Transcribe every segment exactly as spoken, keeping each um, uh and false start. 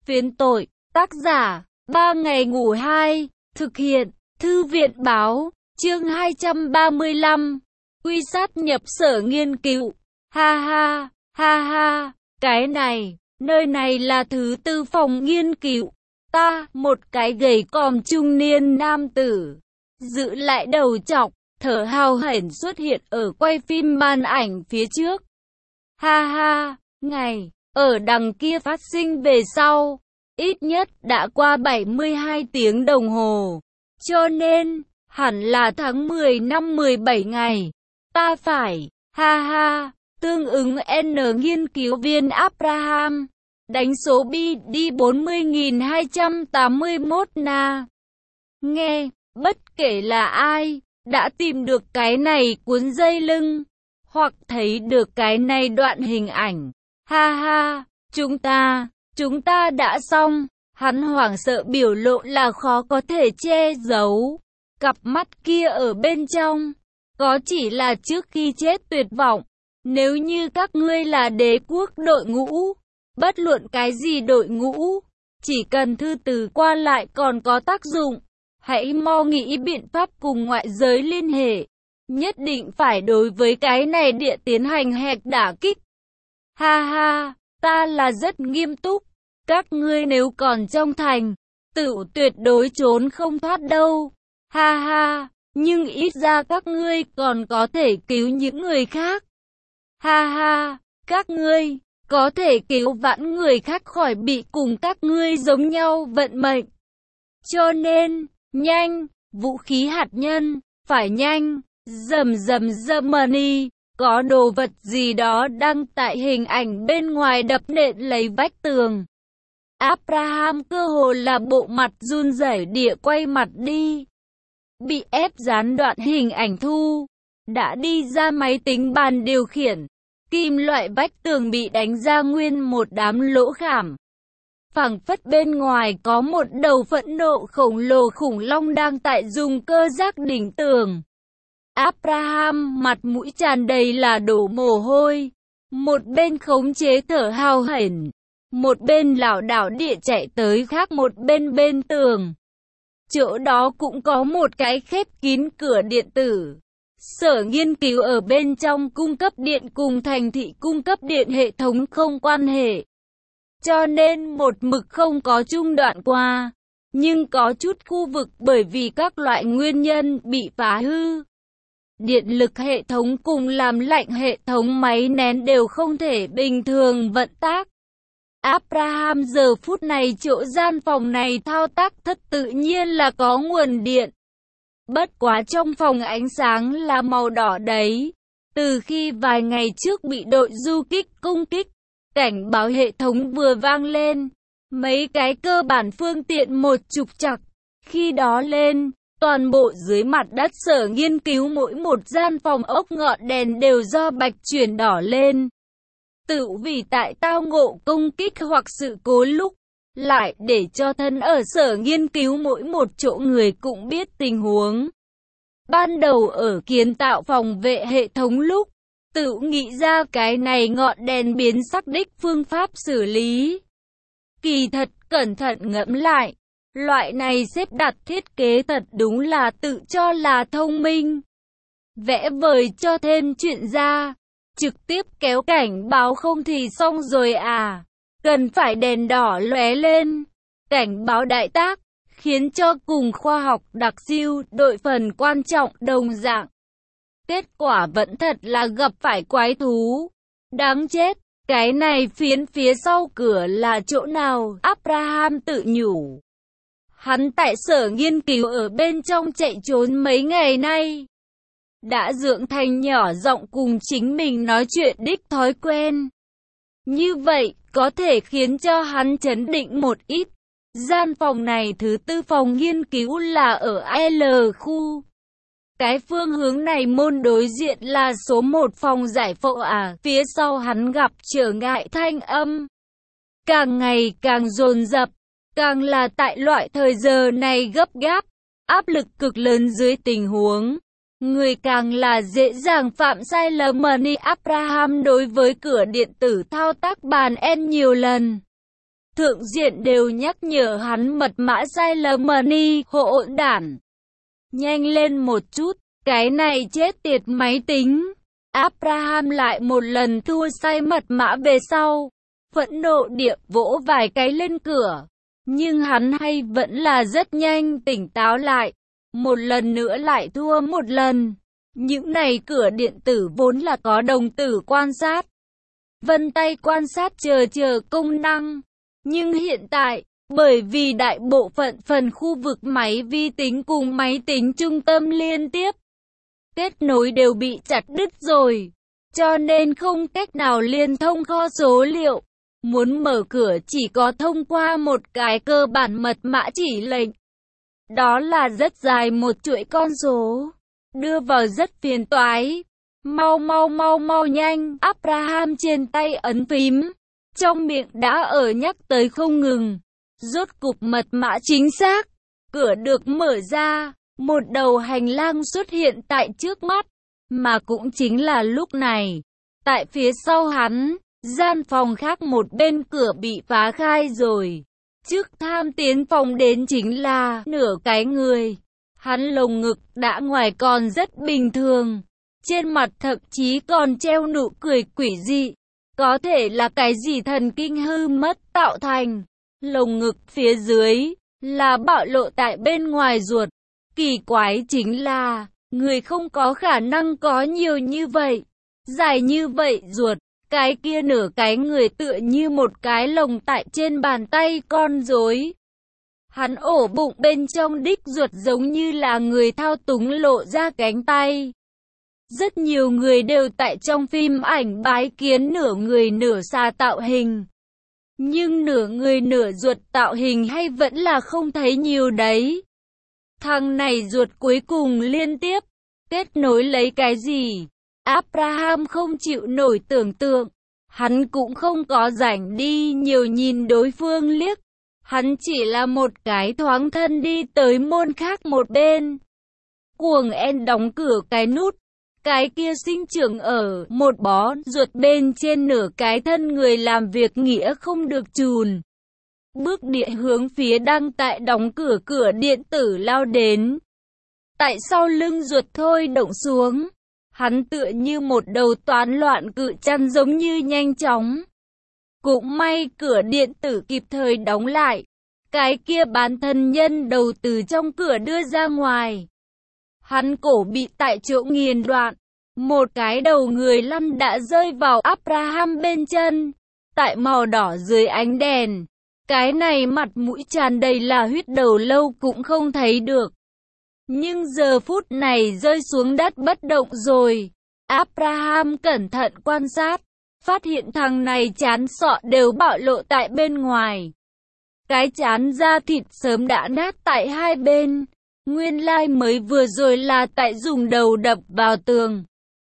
Phiến tội, tác giả, ba ngày ngủ hai, thực hiện, Thư viện Báo, chương hai trăm ba mươi lăm, quy sát nhập sở nghiên cứu, ha ha, ha ha, cái này, nơi này là thứ tư phòng nghiên cứu, ta, một cái gầy còm trung niên nam tử, giữ lại đầu trọc, thở hào hển xuất hiện ở quay phim màn ảnh phía trước, ha ha, ngày, ở đằng kia phát sinh về sau. Ít nhất đã qua bảy mươi hai tiếng đồng hồ, cho nên, hẳn là tháng mười năm mười bảy ngày. Ta phải, ha ha, tương ứng N nghiên cứu viên Abraham, đánh số B D bốn mươi nghìn hai trăm tám mươi mốt na. Nghe, bất kể là ai, đã tìm được cái này cuốn dây lưng, hoặc thấy được cái này đoạn hình ảnh. Ha ha, chúng ta... Chúng ta đã xong, hắn hoảng sợ biểu lộ là khó có thể che giấu. Cặp mắt kia ở bên trong, có chỉ là trước khi chết tuyệt vọng. Nếu như các ngươi là đế quốc đội ngũ, bất luận cái gì đội ngũ, chỉ cần thư từ qua lại còn có tác dụng. Hãy mau nghĩ biện pháp cùng ngoại giới liên hệ. Nhất định phải đối với cái này địa tiến hành hạch đả kích. Ha ha, ta là rất nghiêm túc. Các ngươi nếu còn trong thành, tự tuyệt đối trốn không thoát đâu. Ha ha, nhưng ít ra các ngươi còn có thể cứu những người khác. Ha ha, các ngươi có thể cứu vãn người khác khỏi bị cùng các ngươi giống nhau vận mệnh. Cho nên, nhanh, vũ khí hạt nhân, phải nhanh, rầm rầm Germany. Có đồ vật gì đó đăng tại hình ảnh bên ngoài đập nện lấy vách tường. Abraham cơ hồ là bộ mặt run rẩy địa quay mặt đi. Bị ép gián đoạn hình ảnh thu. Đã đi ra máy tính bàn điều khiển. Kim loại vách tường bị đánh ra nguyên một đám lỗ khảm. Phảng phất bên ngoài có một đầu phẫn nộ khổng lồ khủng long đang tại dùng cơ giác đỉnh tường. Abraham mặt mũi tràn đầy là đổ mồ hôi. Một bên khống chế thở hào hển. Một bên lảo đảo địa chạy tới khác một bên bên tường. Chỗ đó cũng có một cái khép kín cửa điện tử. Sở nghiên cứu ở bên trong cung cấp điện cùng thành thị cung cấp điện hệ thống không quan hệ. Cho nên một mực không có trung đoạn qua. Nhưng có chút khu vực bởi vì các loại nguyên nhân bị phá hư. Điện lực hệ thống cùng làm lạnh hệ thống máy nén đều không thể bình thường vận tác. Abraham giờ phút này chỗ gian phòng này thao tác thật tự nhiên là có nguồn điện. Bất quá trong phòng ánh sáng là màu đỏ đấy. Từ khi vài ngày trước bị đội du kích công kích, cảnh báo hệ thống vừa vang lên. Mấy cái cơ bản phương tiện một trục trặc. Khi đó lên, toàn bộ dưới mặt đất sở nghiên cứu mỗi một gian phòng ốc ngọn đèn đều do bạch chuyển đỏ lên. Tự vì tại tao ngộ công kích hoặc sự cố lúc, lại để cho thân ở sở nghiên cứu mỗi một chỗ người cũng biết tình huống. Ban đầu ở kiến tạo phòng vệ hệ thống lúc, tự nghĩ ra cái này ngọn đèn biến sắc đích phương pháp xử lý. Kỳ thật cẩn thận ngẫm lại, loại này xếp đặt thiết kế thật đúng là tự cho là thông minh. Vẽ vời cho thêm chuyện ra. Trực tiếp kéo cảnh báo không thì xong rồi à. Cần phải đèn đỏ lóe lên. Cảnh báo đại tác. Khiến cho cùng khoa học đặc siêu đội phần quan trọng đồng dạng. Kết quả vẫn thật là gặp phải quái thú. Đáng chết. Cái này phiến phía sau cửa là chỗ nào? Abraham tự nhủ. Hắn tại sở nghiên cứu ở bên trong chạy trốn mấy ngày nay. Đã dưỡng thành nhỏ giọng cùng chính mình nói chuyện đích thói quen. Như vậy, có thể khiến cho hắn chấn định một ít. Gian phòng này thứ tư phòng nghiên cứu là ở L khu. Cái phương hướng này môn đối diện là số một phòng giải phẫu à. Phía sau hắn gặp trở ngại thanh âm. Càng ngày càng dồn dập, càng là tại loại thời giờ này gấp gáp, áp lực cực lớn dưới tình huống. Người càng là dễ dàng phạm sai lầm. Abraham đối với cửa điện tử thao tác bàn N nhiều lần. thượng diện đều nhắc nhở hắn mật mã sai lầm money, hỗn đản. Nhanh lên một chút, cái này chết tiệt máy tính. Abraham lại một lần thua sai mật mã về sau. Phẫn nộ địa vỗ vài cái lên cửa. Nhưng hắn hay vẫn là rất nhanh tỉnh táo lại. Một lần nữa lại thua một lần. Những này cửa điện tử vốn là có đồng tử quan sát, vân tay quan sát chờ chờ công năng. Nhưng hiện tại, bởi vì đại bộ phận phần khu vực máy vi tính cùng máy tính trung tâm liên tiếp kết nối đều bị chặt đứt rồi, cho nên không cách nào liên thông kho số liệu. Muốn mở cửa chỉ có thông qua một cái cơ bản mật mã chỉ lệnh. Đó là rất dài một chuỗi con số, đưa vào rất phiền toái. Mau mau mau mau nhanh, Abraham trên tay ấn phím, trong miệng đã ở nhắc tới không ngừng. Rốt cục mật mã chính xác, cửa được mở ra, một đầu hành lang xuất hiện tại trước mắt, mà cũng chính là lúc này, tại phía sau hắn, gian phòng khác một bên cửa bị phá khai rồi. Trước tham tiến phòng đến chính là nửa cái người. Hắn lồng ngực đã ngoài còn rất bình thường, trên mặt thậm chí còn treo nụ cười quỷ dị. Có thể là cái gì thần kinh hư mất tạo thành. Lồng ngực phía dưới là bạo lộ tại bên ngoài ruột. Kỳ quái chính là, người không có khả năng có nhiều như vậy, dài như vậy ruột. Cái kia nửa cái người tựa như một cái lồng tại trên bàn tay con rối. Hắn ổ bụng bên trong đích ruột giống như là người thao túng lộ ra cánh tay. Rất nhiều người đều tại trong phim ảnh bái kiến nửa người nửa xà tạo hình. Nhưng nửa người nửa ruột tạo hình hay vẫn là không thấy nhiều đấy. Thằng này ruột cuối cùng liên tiếp kết nối lấy cái gì? Abraham không chịu nổi tưởng tượng. Hắn cũng không có rảnh đi nhiều nhìn đối phương liếc. Hắn chỉ là một cái thoáng thân đi tới môn khác một bên. Cuồng en đóng cửa cái nút. Cái kia sinh trưởng ở một bó ruột bên trên nửa cái thân người làm việc nghĩa không được chùn. Bước địa hướng phía đang tại đóng cửa cửa điện tử lao đến. Tại sau lưng ruột thôi động xuống. Hắn tựa như một đầu toán loạn cự chăn giống như nhanh chóng. Cũng may cửa điện tử kịp thời đóng lại. Cái kia bán thân nhân đầu từ trong cửa đưa ra ngoài. Hắn cổ bị tại chỗ nghiền đoạn. Một cái đầu người lăn đã rơi vào Abraham bên chân. Tại màu đỏ dưới ánh đèn. Cái này mặt mũi tràn đầy là huyết đầu lâu cũng không thấy được. Nhưng giờ phút này rơi xuống đất bất động rồi. Abraham cẩn thận quan sát. Phát hiện thằng này trán sọ đều bạo lộ tại bên ngoài. Cái trán da thịt sớm đã nát tại hai bên. Nguyên lai mới vừa rồi là tại dùng đầu đập vào tường.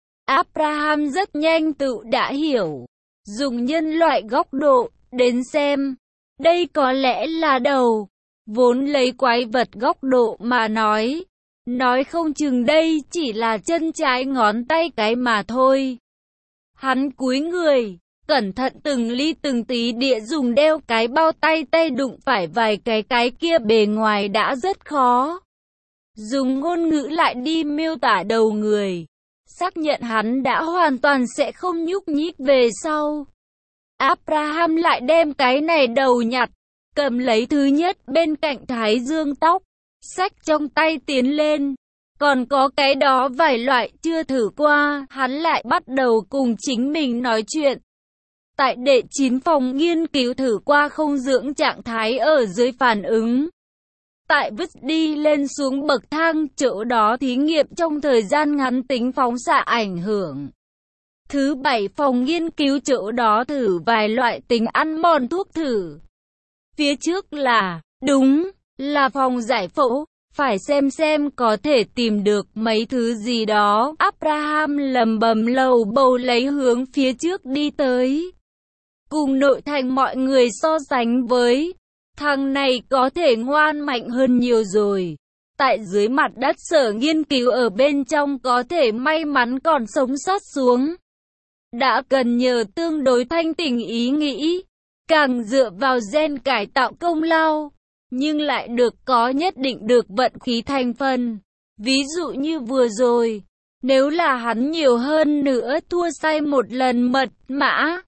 Abraham rất nhanh tự đã hiểu. Dùng nhân loại góc độ đến xem. Đây có lẽ là đầu. Vốn lấy quái vật góc độ mà nói. Nói không chừng đây chỉ là chân trái ngón tay cái mà thôi. Hắn cúi người, cẩn thận từng ly từng tí địa dùng đeo cái bao tay tay đụng phải vài cái cái kia bề ngoài đã rất khó. Dùng ngôn ngữ lại đi miêu tả đầu người. Xác nhận hắn đã hoàn toàn sẽ không nhúc nhích về sau. Abraham lại đem cái này đầu nhặt, cầm lấy thứ nhất bên cạnh thái dương tóc. Xách trong tay tiến lên. Còn có cái đó vài loại chưa thử qua. Hắn lại bắt đầu cùng chính mình nói chuyện. Tại đệ chín phòng nghiên cứu thử qua không dưỡng trạng thái ở dưới phản ứng. Tại vứt đi lên xuống bậc thang chỗ đó thí nghiệm trong thời gian ngắn tính phóng xạ ảnh hưởng. Thứ bảy phòng nghiên cứu chỗ đó thử vài loại tính ăn mòn thuốc thử. Phía trước là, đúng, là phòng giải phẫu. Phải xem xem có thể tìm được mấy thứ gì đó. Abraham lầm bầm lầu bầu lấy hướng phía trước đi tới. Cùng nội thành mọi người so sánh với. Thằng này có thể ngoan mạnh hơn nhiều rồi. Tại dưới mặt đất sở nghiên cứu ở bên trong có thể may mắn còn sống sót xuống. Đã cần nhờ tương đối thanh tỉnh ý nghĩ. càng dựa vào gen cải tạo công lao, nhưng lại được có nhất định được vận khí thành phần. Ví dụ như vừa rồi, nếu là hắn nhiều hơn nữa thua say một lần mật mã,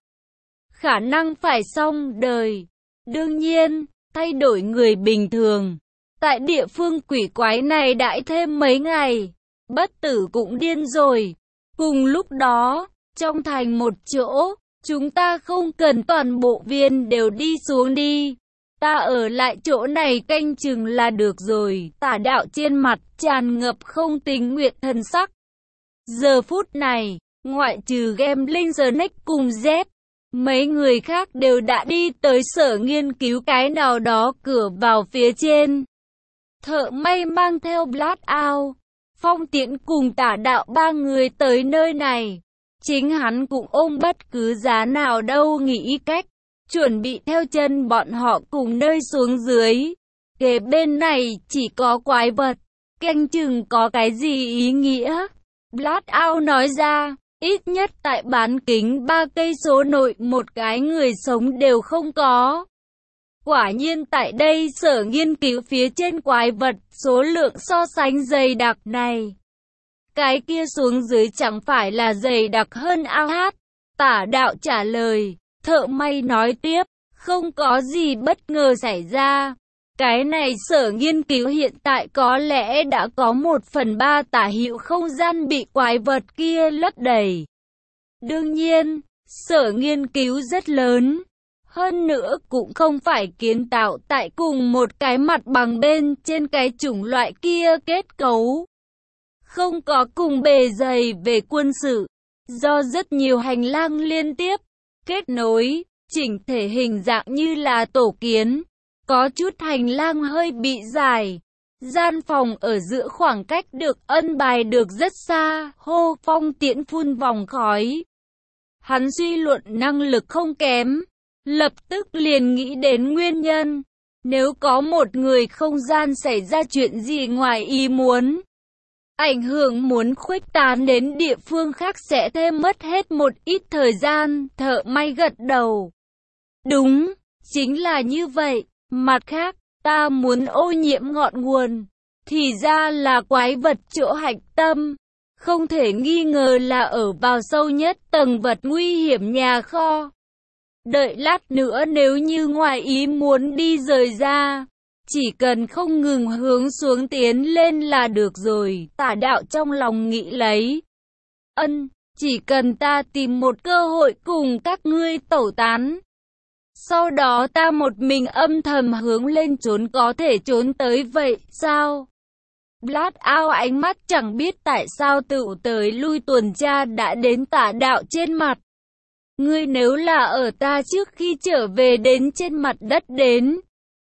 khả năng phải xong đời. Đương nhiên, thay đổi người bình thường, tại địa phương quỷ quái này đãi thêm mấy ngày, bất tử cũng điên rồi. Cùng lúc đó, trong thành một chỗ, chúng ta không cần toàn bộ viên đều đi xuống đi. Ta ở lại chỗ này canh chừng là được rồi. Tả đạo trên mặt tràn ngập không tình nguyện thần sắc. Giờ phút này, ngoại trừ Gambling Snake cùng Z, mấy người khác đều đã đi tới sở nghiên cứu cái nào đó cửa vào phía trên. Thợ may mang theo Blackout, Phong Tiễn cùng Tả đạo ba người tới nơi này. Chính hắn cũng ôm bất cứ giá nào đâu nghĩ cách, chuẩn bị theo chân bọn họ cùng nơi xuống dưới. Kế bên này chỉ có quái vật, canh chừng có cái gì ý nghĩa. Blackout nói ra, ít nhất tại bán kính ba cây số nội một cái người sống đều không có. Quả nhiên tại đây sở nghiên cứu phía trên quái vật số lượng so sánh dày đặc này. Cái kia xuống dưới chẳng phải là dày đặc hơn ao hát. Tả đạo trả lời, thợ may nói tiếp, không có gì bất ngờ xảy ra. Cái này sở nghiên cứu hiện tại có lẽ đã có một phần ba tả hữu không gian bị quái vật kia lấp đầy. Đương nhiên, sở nghiên cứu rất lớn. Hơn nữa cũng không phải kiến tạo tại cùng một cái mặt bằng bên trên cái chủng loại kia kết cấu. Không có cùng bề dày về quân sự, do rất nhiều hành lang liên tiếp, kết nối, chỉnh thể hình dạng như là tổ kiến. Có chút hành lang hơi bị dài. Gian phòng ở giữa khoảng cách được ân bài được rất xa. Hô Phong Tiễn phun vòng khói. Hắn suy luận năng lực không kém. Lập tức liền nghĩ đến nguyên nhân. Nếu có một người không gian xảy ra chuyện gì ngoài ý muốn, ảnh hưởng muốn khuếch tán đến địa phương khác sẽ thêm mất hết một ít thời gian. Thợ may gật đầu. Đúng, chính là như vậy. Mặt khác, ta muốn ô nhiễm ngọn nguồn, thì ra là quái vật chỗ hạch tâm. Không thể nghi ngờ là ở vào sâu nhất tầng vật nguy hiểm nhà kho. Đợi lát nữa nếu như ngoài ý muốn đi rời ra, chỉ cần không ngừng hướng xuống tiến lên là được rồi. Tả đạo trong lòng nghĩ lấy. Ân, chỉ cần ta tìm một cơ hội cùng các ngươi tẩu tán. Sau đó ta một mình âm thầm hướng lên trốn có thể trốn tới vậy sao? Blackout ánh mắt chẳng biết tại sao tự tới lui tuần tra đã đến tả đạo trên mặt. Ngươi nếu là ở ta trước khi trở về đến trên mặt đất đến,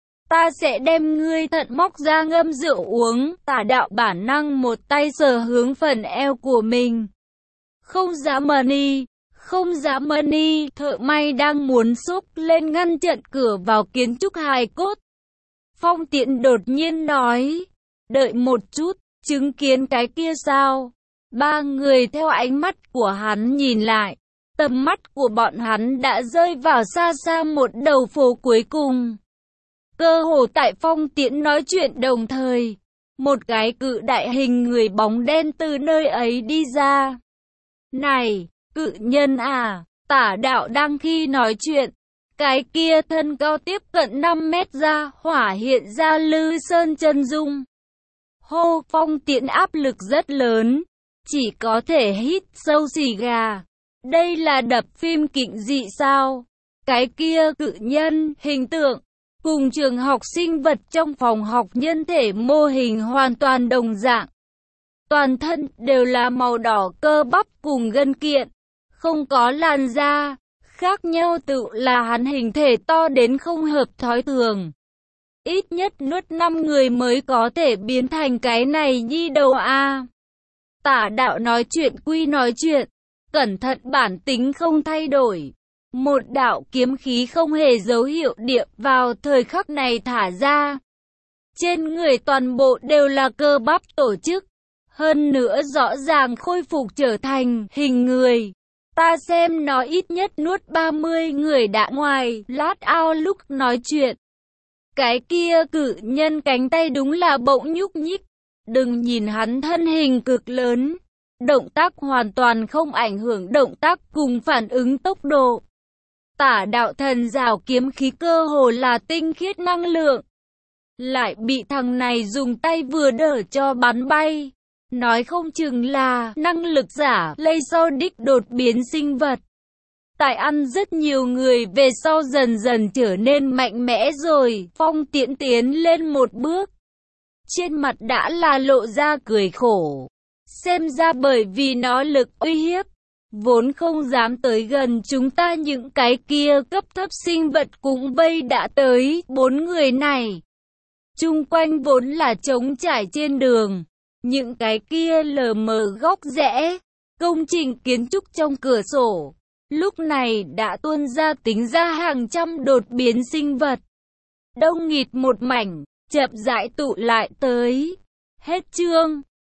ta sẽ đem ngươi thận móc ra ngâm rượu uống. Tả đạo bản năng một tay sờ hướng phần eo của mình. Không dám money. Không dám money, thợ may đang muốn xúc lên ngăn chặn cửa vào kiến trúc hài cốt. Phong Tiễn đột nhiên nói, đợi một chút, chứng kiến cái kia sao? Ba người theo ánh mắt của hắn nhìn lại, tầm mắt của bọn hắn đã rơi vào xa xa một đầu phố cuối cùng. Cơ hồ tại Phong Tiễn nói chuyện đồng thời, một cái cự đại hình người bóng đen từ nơi ấy đi ra. Này! Cự nhân à, tả đạo đang khi nói chuyện, cái kia thân cao tiếp cận năm mét ra, hỏa hiện ra Lư Sơn chân dung. Hô Phong Tiễn áp lực rất lớn, chỉ có thể hít sâu xì gà. Đây là đập phim kịch dị sao? Cái kia cự nhân, hình tượng, cùng trường học sinh vật trong phòng học nhân thể mô hình hoàn toàn đồng dạng. Toàn thân đều là màu đỏ cơ bắp cùng gân kiện. Không có làn da, khác nhau tự là hắn hình thể to đến không hợp thói thường. Ít nhất nuốt năm người mới có thể biến thành cái này nhi đầu a. Tả đạo nói chuyện quy nói chuyện, cẩn thận bản tính không thay đổi. Một đạo kiếm khí không hề dấu hiệu địa vào thời khắc này thả ra. Trên người toàn bộ đều là cơ bắp tổ chức, hơn nữa rõ ràng khôi phục trở thành hình người. Ta xem nó ít nhất nuốt ba mươi người đã ngoài, lát ao lúc nói chuyện. Cái kia cự nhân cánh tay đúng là bỗng nhúc nhích. Đừng nhìn hắn thân hình cực lớn. Động tác hoàn toàn không ảnh hưởng động tác cùng phản ứng tốc độ. Tả đạo thần rào kiếm khí cơ hồ là tinh khiết năng lượng. Lại bị thằng này dùng tay vừa đỡ cho bắn bay. Nói không chừng là năng lực giả lây sau đích đột biến sinh vật. Tại ăn rất nhiều người về sau dần dần trở nên mạnh mẽ rồi. Phong Tiễn tiến lên một bước. Trên mặt đã là lộ ra cười khổ. Xem ra bởi vì nó lực uy hiếp, vốn không dám tới gần chúng ta, những cái kia cấp thấp sinh vật cũng vây đã tới. Bốn người này chung quanh vốn là trống trải trên đường. Những cái kia lờ mờ góc rẽ, công trình kiến trúc trong cửa sổ, lúc này đã tuôn ra tính ra hàng trăm đột biến sinh vật. Đông nghịt một mảnh, chậm rãi tụ lại tới. Hết chương.